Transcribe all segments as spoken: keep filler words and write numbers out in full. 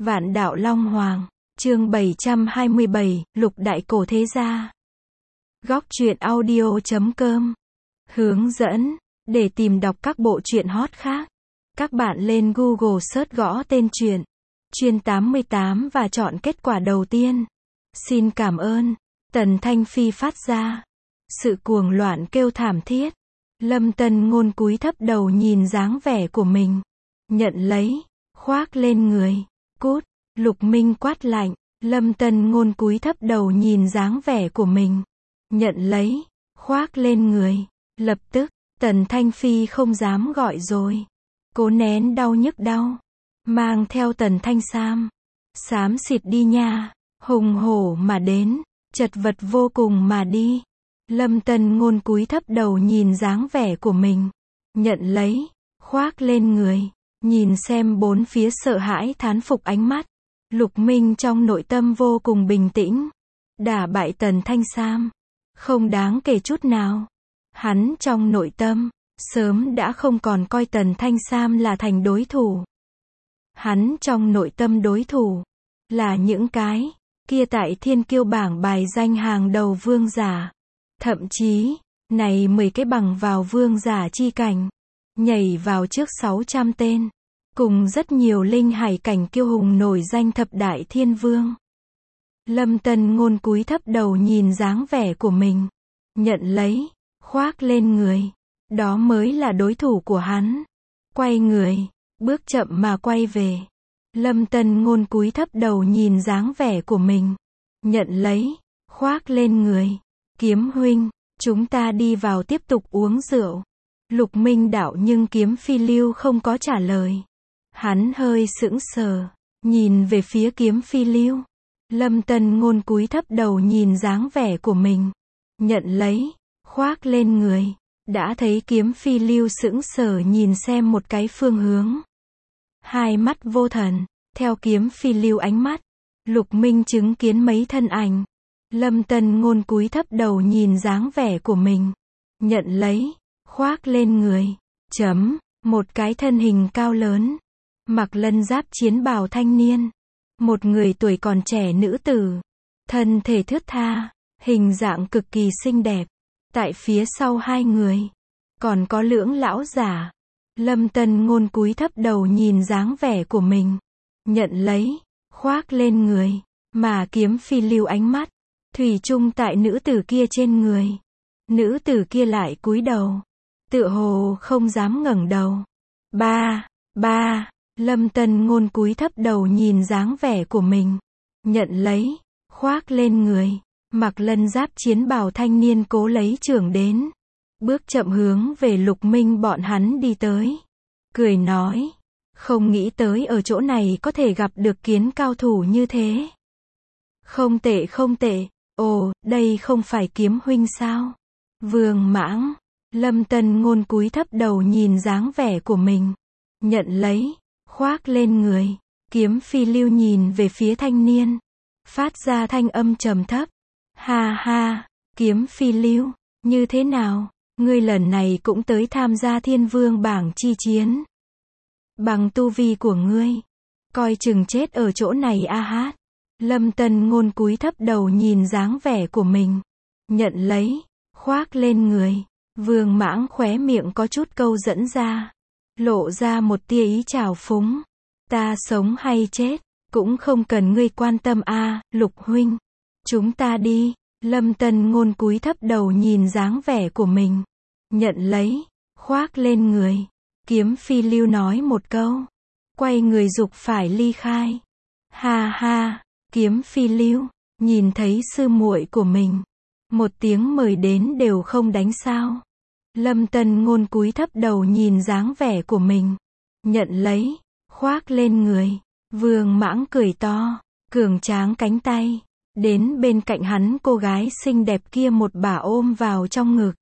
Vạn đạo Long Hoàng, chương bảy trăm hai mươi bảy, Lục Đại Cổ Thế Gia. Góc truyện audio chấm com. Hướng dẫn, để tìm đọc các bộ truyện hot khác, các bạn lên Google search gõ tên truyện, Truyện tám mươi tám và chọn kết quả đầu tiên. Xin cảm ơn. Tần Thanh Phi phát ra sự cuồng loạn kêu thảm thiết. Lâm Tân Ngôn cúi thấp đầu nhìn dáng vẻ của mình, nhận lấy, khoác lên người. Cút, Lục Minh quát lạnh. Lâm Tân Ngôn cúi thấp đầu nhìn dáng vẻ của mình, nhận lấy, khoác lên người. Lập tức, Tần Thanh Phi không dám gọi rồi, cố nén đau nhức đau, mang theo Tần Thanh Sam, xám xịt đi nha, hùng hổ mà đến, chật vật vô cùng mà đi. Lâm Tân Ngôn cúi thấp đầu nhìn dáng vẻ của mình, nhận lấy, khoác lên người, nhìn xem bốn phía sợ hãi thán phục ánh mắt. Lục Minh trong nội tâm vô cùng bình tĩnh. Đả bại Tần Thanh Sam, không đáng kể chút nào. Hắn trong nội tâm, sớm đã không còn coi Tần Thanh Sam là thành đối thủ. Hắn trong nội tâm đối thủ, là những cái, kia tại thiên kiêu bảng bài danh hàng đầu vương giả. Thậm chí, này mười cái bằng vào vương giả chi cảnh, nhảy vào trước sáu trăm tên. Cùng rất nhiều linh hải cảnh kiêu hùng nổi danh thập đại thiên vương. Lâm Tân Ngôn cúi thấp đầu nhìn dáng vẻ của mình, nhận lấy, khoác lên người. Đó mới là đối thủ của hắn. Quay người, bước chậm mà quay về. Lâm Tân Ngôn cúi thấp đầu nhìn dáng vẻ của mình, nhận lấy, khoác lên người. Kiếm huynh, chúng ta đi vào tiếp tục uống rượu. Lục Minh đạo nhưng Kiếm Phi Lưu không có trả lời. Hắn hơi sững sờ, nhìn về phía Kiếm Phi Lưu. Lâm Tân Ngôn cúi thấp đầu nhìn dáng vẻ của mình, nhận lấy, khoác lên người. Đã thấy Kiếm Phi Lưu sững sờ nhìn xem một cái phương hướng. Hai mắt vô thần, theo Kiếm Phi Lưu ánh mắt, Lục Minh chứng kiến mấy thân ảnh. Lâm Tân Ngôn cúi thấp đầu nhìn dáng vẻ của mình, nhận lấy, khoác lên người. Chấm, một cái thân hình cao lớn, mặc lân giáp chiến bào thanh niên, một người tuổi còn trẻ nữ tử, thân thể thướt tha, hình dạng cực kỳ xinh đẹp. Tại phía sau hai người, còn có lưỡng lão giả. Lâm Tân Ngôn cúi thấp đầu nhìn dáng vẻ của mình, nhận lấy, khoác lên người, mà Kiếm Phi Lưu ánh mắt thủy chung tại nữ tử kia trên người. Nữ tử kia lại cúi đầu, tựa hồ không dám ngẩng đầu. Ba, ba, Lâm Tân Ngôn cúi thấp đầu nhìn dáng vẻ của mình, nhận lấy, khoác lên người. Mặc lân giáp chiến bào thanh niên cố lấy chưởng đến, bước chậm hướng về Lục Minh bọn hắn đi tới. Cười nói, không nghĩ tới ở chỗ này có thể gặp được kiến cao thủ như thế. Không tệ không tệ, ồ, đây không phải Kiếm huynh sao? Vương Mãng. Lâm Tân Ngôn cúi thấp đầu nhìn dáng vẻ của mình, nhận lấy, khoác lên người. Kiếm Phi Lưu nhìn về phía thanh niên, phát ra thanh âm trầm thấp. Ha ha, Kiếm Phi Lưu, như thế nào, ngươi lần này cũng tới tham gia thiên vương bảng chi chiến. Bằng tu vi của ngươi, coi chừng chết ở chỗ này a hát. Lâm Tân Ngôn cúi thấp đầu nhìn dáng vẻ của mình, nhận lấy, khoác lên người. Vương Mãng khóe miệng có chút câu dẫn ra, lộ ra một tia ý trào phúng. Ta sống hay chết, cũng không cần ngươi quan tâm a, Lục huynh. Chúng ta đi. Lâm Tân Ngôn cúi thấp đầu nhìn dáng vẻ của mình, nhận lấy, khoác lên người. Kiếm Phi Lưu nói một câu, quay người giục phải ly khai. Ha ha, Kiếm Phi Lưu, nhìn thấy sư muội của mình, một tiếng mời đến đều không đánh sao? Lâm Tân Ngôn cúi thấp đầu nhìn dáng vẻ của mình, nhận lấy, khoác lên người. Vương Mãng cười to, cường tráng cánh tay, đến bên cạnh hắn cô gái xinh đẹp kia một bà ôm vào trong ngực.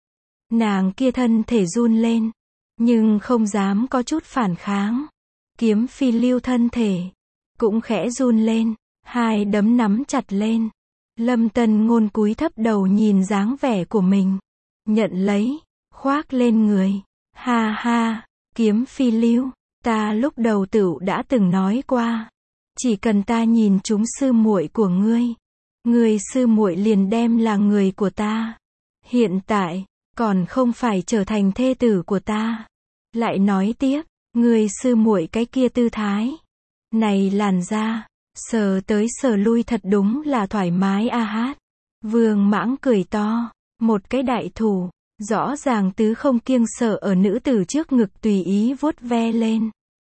Nàng kia thân thể run lên, nhưng không dám có chút phản kháng. Kiếm Phi Lưu thân thể cũng khẽ run lên, hai đấm nắm chặt lên. Lâm Tân Ngôn cúi thấp đầu nhìn dáng vẻ của mình, nhận lấy, khoác lên người. Ha ha, Kiếm Phi Lưu, ta lúc đầu tửu đã từng nói qua, Chỉ cần ta nhìn trúng sư muội của ngươi, người sư muội liền đem là người của ta. Hiện tại, còn không phải trở thành thê tử của ta. Lại nói tiếp, người sư muội cái kia tư thái. Này làn da, sờ tới sờ lui thật đúng là thoải mái a hát. Vương Mãng cười to, một cái đại thủ, rõ ràng tứ không kiêng sợ ở nữ tử trước ngực tùy ý vuốt ve lên.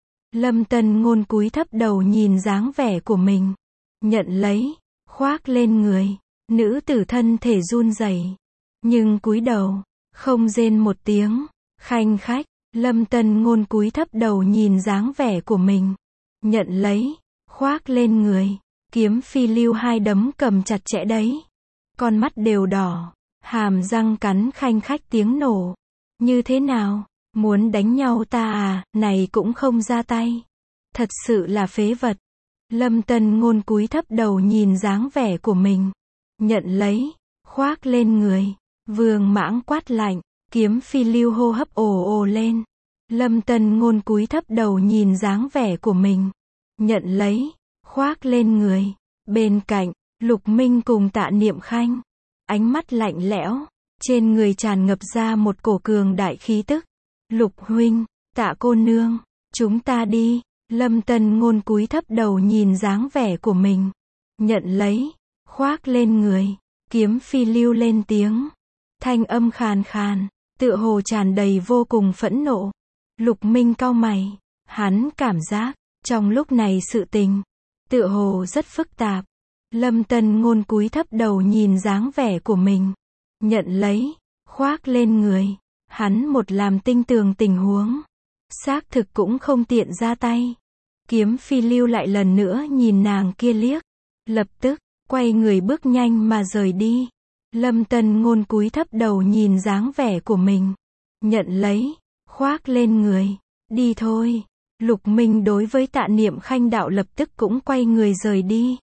Lâm Tân Ngôn cúi thấp đầu nhìn dáng vẻ của mình, nhận lấy, khoác lên người. Nữ tử thân thể run rẩy, nhưng cúi đầu, không rên một tiếng. Khanh khách, Lâm Tân Ngôn cúi thấp đầu nhìn dáng vẻ của mình, nhận lấy, khoác lên người. Kiếm phi lưu hai đấm cầm chặt chẽ đấy, con mắt đều đỏ, hàm răng cắn khanh khách tiếng nổ. Như thế nào, muốn đánh nhau ta à, này cũng không ra tay. Thật sự là phế vật. Lâm Tân Ngôn cúi thấp đầu nhìn dáng vẻ của mình, nhận lấy, khoác lên người. Vương Mãng quát lạnh, kiếm phi lưu hô hấp ồ ồ lên. Lâm Tân Ngôn cúi thấp đầu nhìn dáng vẻ của mình, nhận lấy, khoác lên người. Bên cạnh, Lục Minh cùng Tạ Niệm Khanh, ánh mắt lạnh lẽo, trên người tràn ngập ra một cổ cường đại khí tức. Lục huynh, Tạ cô nương, chúng ta đi. Lâm Tân Ngôn cúi thấp đầu nhìn dáng vẻ của mình, nhận lấy, khoác lên người. Kiếm phi lưu lên tiếng, thanh âm khàn khàn, tựa hồ tràn đầy vô cùng phẫn nộ. Lục Minh cau mày, hắn cảm giác, trong lúc này sự tình, tựa hồ rất phức tạp. Lâm Tân Ngôn cúi thấp đầu nhìn dáng vẻ của mình, nhận lấy, khoác lên người. Hắn một làm tinh tường tình huống, xác thực cũng không tiện ra tay. Kiếm phi lưu lại lần nữa nhìn nàng kia liếc, lập tức, quay người bước nhanh mà rời đi. Lâm Tân Ngôn cúi thấp đầu nhìn dáng vẻ của mình, nhận lấy, khoác lên người. Đi thôi. Lục Minh đối với Tạ Niệm Khanh đạo lập tức cũng quay người rời đi.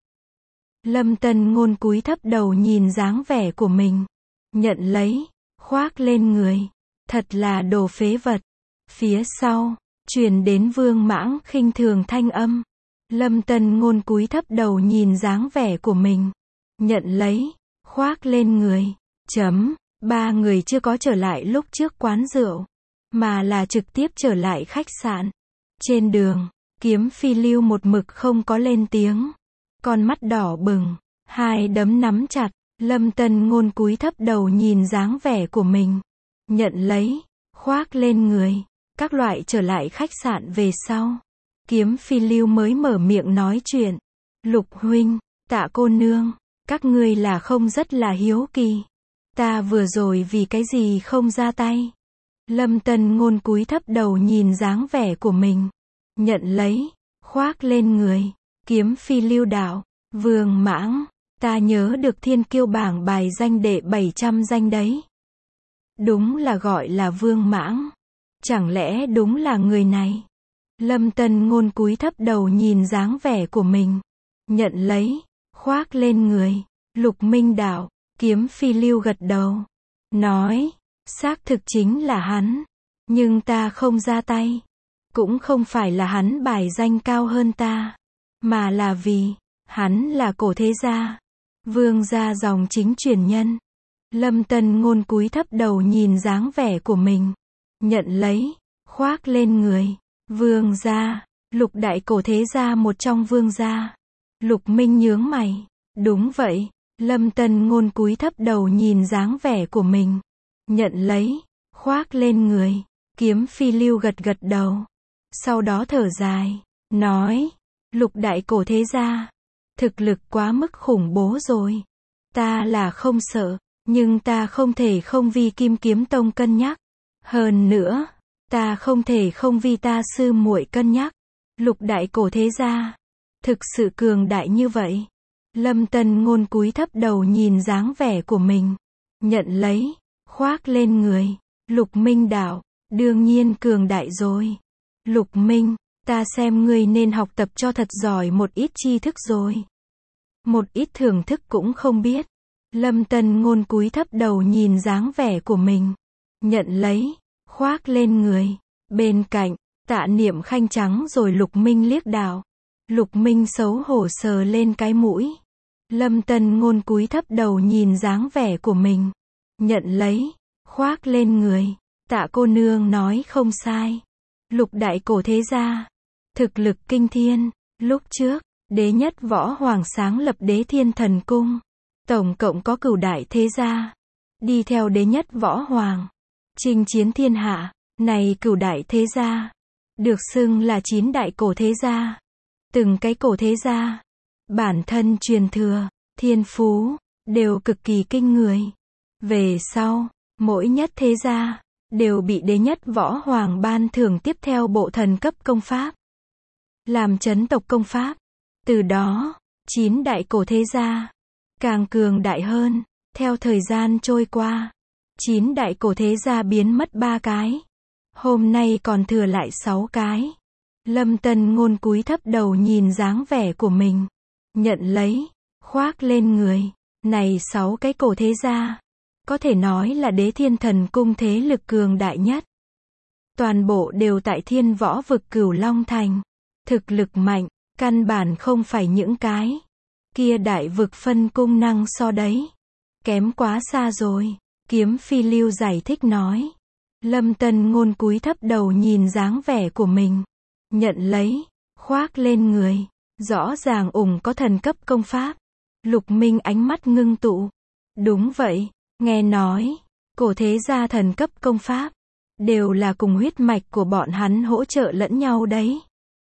Lâm Tân Ngôn cúi thấp đầu nhìn dáng vẻ của mình, nhận lấy, khoác lên người. Thật là đồ phế vật. Phía sau, truyền đến Vương Mãng khinh thường thanh âm. Lâm Tân Ngôn cúi thấp đầu nhìn dáng vẻ của mình, nhận lấy, khoác lên người. Chấm, ba người chưa có trở lại lúc trước quán rượu, mà là trực tiếp trở lại khách sạn. Trên đường, kiếm phi lưu một mực không có lên tiếng, con mắt đỏ bừng, hai đấm nắm chặt. Lâm Tân Ngôn cúi thấp đầu nhìn dáng vẻ của mình, nhận lấy, khoác lên người. Các loại trở lại khách sạn về sau, kiếm phi lưu mới mở miệng nói chuyện. Lục huynh, Tạ cô nương, các ngươi là không rất là hiếu kỳ. Ta vừa rồi vì cái gì không ra tay? Lâm Tân Ngôn cúi thấp đầu nhìn dáng vẻ của mình, nhận lấy, khoác lên người. Kiếm phi lưu đạo, Vương Mãng, ta nhớ được thiên kiêu bảng bài danh đệ bảy trăm danh đấy. Đúng là gọi là Vương Mãng. Chẳng lẽ đúng là người này? Lâm Tân Ngôn cúi thấp đầu nhìn dáng vẻ của mình, nhận lấy, khoác lên người. Lục Minh đạo, kiếm phi lưu gật đầu, nói, xác thực chính là hắn, nhưng ta không ra tay. Cũng không phải là hắn bài danh cao hơn ta, mà là vì, hắn là cổ thế gia, vương gia dòng chính truyền nhân. Lâm Tân Ngôn cúi thấp đầu nhìn dáng vẻ của mình, nhận lấy, khoác lên người. Vương gia, Lục đại cổ thế gia một trong vương gia. Lục Minh nhướng mày, đúng vậy. Lâm Tân Ngôn cúi thấp đầu nhìn dáng vẻ của mình, nhận lấy, khoác lên người. Kiếm phi lưu gật gật đầu, sau đó thở dài, nói, Lục đại cổ thế gia, thực lực quá mức khủng bố rồi. Ta là không sợ, nhưng ta không thể không vì Kim Kiếm Tông cân nhắc. Hơn nữa, ta không thể không vì ta sư muội cân nhắc. Lục đại cổ thế gia, thực sự cường đại như vậy. Lâm Tân Ngôn cúi thấp đầu nhìn dáng vẻ của mình, nhận lấy, khoác lên người. Lục Minh đạo, đương nhiên cường đại rồi. Lục Minh, ta xem ngươi nên học tập cho thật giỏi một ít tri thức rồi. Một ít thưởng thức cũng không biết. Lâm Tân Ngôn cúi thấp đầu nhìn dáng vẻ của mình, nhận lấy, khoác lên người. Bên cạnh, Tạ Niệm Khanh trắng rồi Lục Minh liếc đạo, Lục Minh xấu hổ sờ lên cái mũi. Lâm Tân Ngôn cúi thấp đầu nhìn dáng vẻ của mình. Nhận lấy, khoác lên người. Tạ cô nương nói không sai. Lục đại cổ thế gia, thực lực kinh thiên. Lúc trước, đế nhất võ hoàng sáng lập Đế Thiên Thần Cung. Tổng cộng có cửu đại thế gia. Đi theo đế nhất võ hoàng. Chinh chiến thiên hạ. Này cửu đại thế gia. Được xưng là chín đại cổ thế gia. Từng cái cổ thế gia. Bản thân truyền thừa, thiên phú, đều cực kỳ kinh người. Về sau, mỗi nhất thế gia, đều bị đế nhất võ hoàng ban thưởng tiếp theo bộ thần cấp công pháp. Làm chấn tộc công pháp. Từ đó, chín đại cổ thế gia, càng cường đại hơn. Theo thời gian trôi qua, chín đại cổ thế gia biến mất ba cái. Hôm nay còn thừa lại sáu cái. Lâm Tân Ngôn cúi thấp đầu nhìn dáng vẻ của mình. Nhận lấy, khoác lên người. Này sáu cái cổ thế gia, có thể nói là Đế Thiên Thần Cung thế lực cường đại nhất. Toàn bộ đều tại Thiên Võ vực Cửu Long Thành. Thực lực mạnh, căn bản không phải những cái kia đại vực phân cung năng so đấy. Kém quá xa rồi. Kiếm Phi Lưu giải thích nói. Lâm Tân Ngôn cúi thấp đầu nhìn dáng vẻ của mình. Nhận lấy, khoác lên người. Rõ ràng ủng có thần cấp công pháp. Lục Minh ánh mắt ngưng tụ. Đúng vậy, nghe nói, cổ thế gia thần cấp công pháp, đều là cùng huyết mạch của bọn hắn hỗ trợ lẫn nhau đấy.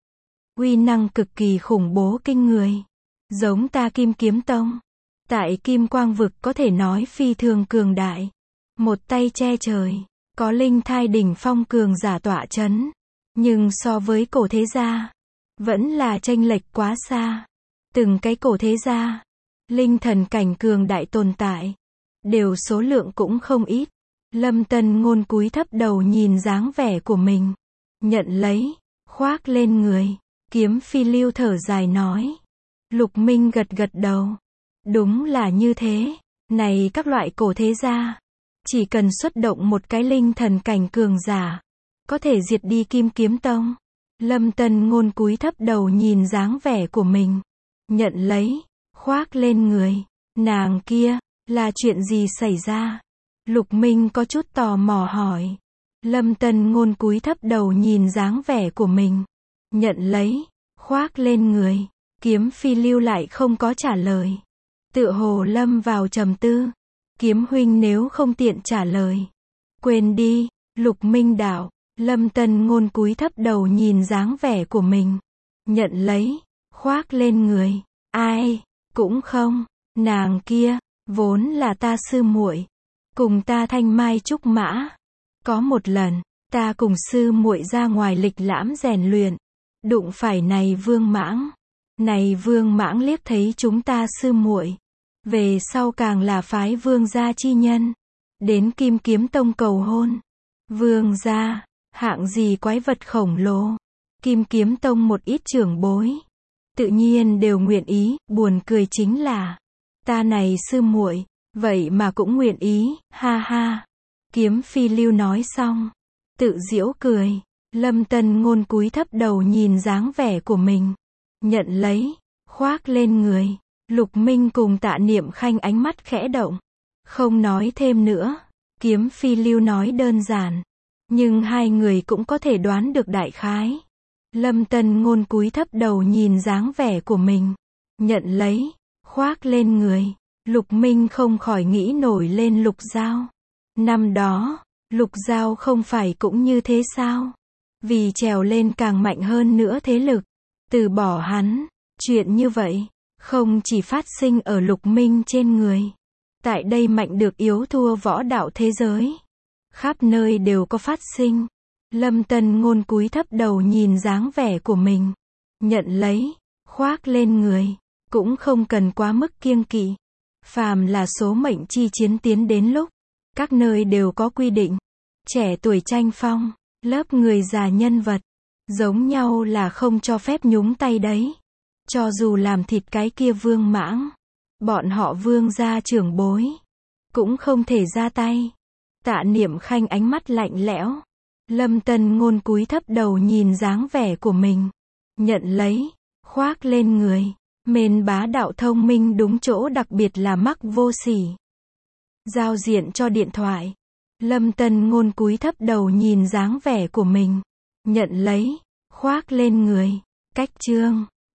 Uy năng cực kỳ khủng bố kinh người. Giống ta Kim Kiếm Tông. Tại Kim Quang vực có thể nói phi thường cường đại. Một tay che trời. Có linh thai đỉnh phong cường giả tọa chấn. Nhưng so với cổ thế gia, vẫn là chênh lệch quá xa. Từng cái cổ thế gia, linh thần cảnh cường đại tồn tại, đều số lượng cũng không ít. Lâm Tân Ngôn cúi thấp đầu nhìn dáng vẻ của mình. Nhận lấy, khoác lên người. Kiếm Phi Lưu thở dài nói. Lục Minh gật gật đầu. Đúng là như thế. Này các loại cổ thế gia, chỉ cần xuất động một cái linh thần cảnh cường giả, có thể diệt đi Kim Kiếm Tông. Lâm Tân Ngôn cúi thấp đầu nhìn dáng vẻ của mình. Nhận lấy, khoác lên người. Nàng kia, là chuyện gì xảy ra? Lục Minh có chút tò mò hỏi. Lâm Tân Ngôn cúi thấp đầu nhìn dáng vẻ của mình. Nhận lấy, khoác lên người. Kiếm Phi Lưu lại không có trả lời. Tựa hồ lâm vào trầm tư. Kiếm huynh nếu không tiện trả lời, quên đi. Lục Minh đạo. Lâm Tân Ngôn cúi thấp đầu nhìn dáng vẻ của mình. Nhận lấy, khoác lên người. Ai, cũng không. Nàng kia, vốn là ta sư muội, cùng ta thanh mai trúc mã. Có một lần, ta cùng sư muội ra ngoài lịch lãm rèn luyện, đụng phải này Vương Mãng. Này Vương Mãng liếc thấy chúng ta sư muội, về sau càng là phái Vương gia chi nhân, đến Kim Kiếm Tông cầu hôn. Vương gia, hạng gì quái vật khổng lồ. Kim Kiếm Tông một ít trưởng bối, tự nhiên đều nguyện ý. Buồn cười chính là, ta này sư muội, vậy mà cũng nguyện ý, ha ha. Kiếm Phi Lưu nói xong, tự giễu cười. Lâm Tân Ngôn cúi thấp đầu nhìn dáng vẻ của mình. Nhận lấy, khoác lên người. Lục Minh cùng Tạ Niệm Khanh ánh mắt khẽ động. Không nói thêm nữa. Kiếm Phi Lưu nói đơn giản, nhưng hai người cũng có thể đoán được đại khái. Lâm Tân Ngôn cúi thấp đầu nhìn dáng vẻ của mình. Nhận lấy, khoác lên người. Lục Minh không khỏi nghĩ nổi lên Lục Giao. Năm đó, Lục Giao không phải cũng như thế sao? Vì trèo lên càng mạnh hơn nữa thế lực, từ bỏ hắn. Chuyện như vậy, không chỉ phát sinh ở Lục Minh trên người. Tại đây mạnh được yếu thua võ đạo thế giới. Khắp nơi đều có phát sinh. Lâm Tân Ngôn cúi thấp đầu nhìn dáng vẻ của mình. Nhận lấy, khoác lên người. Cũng không cần quá mức kiêng kỵ. Phàm là số mệnh chi chiến tiến đến lúc, các nơi đều có quy định. Trẻ tuổi tranh phong, lớp người già nhân vật, giống nhau là không cho phép nhúng tay đấy. Cho dù làm thịt cái kia Vương Mãng, bọn họ Vương gia trưởng bối, cũng không thể ra tay. Tạ Niệm Khanh ánh mắt lạnh lẽo. Lâm Tân Ngôn cúi thấp đầu nhìn dáng vẻ của mình. Nhận lấy, Khoác lên người. Mến bá đạo thông minh đúng chỗ đặc biệt là mắc vô sỉ. Giao diện cho điện thoại. Lâm Tân Ngôn cúi thấp đầu nhìn dáng vẻ của mình. Nhận lấy. Khoác lên người. Cách chương.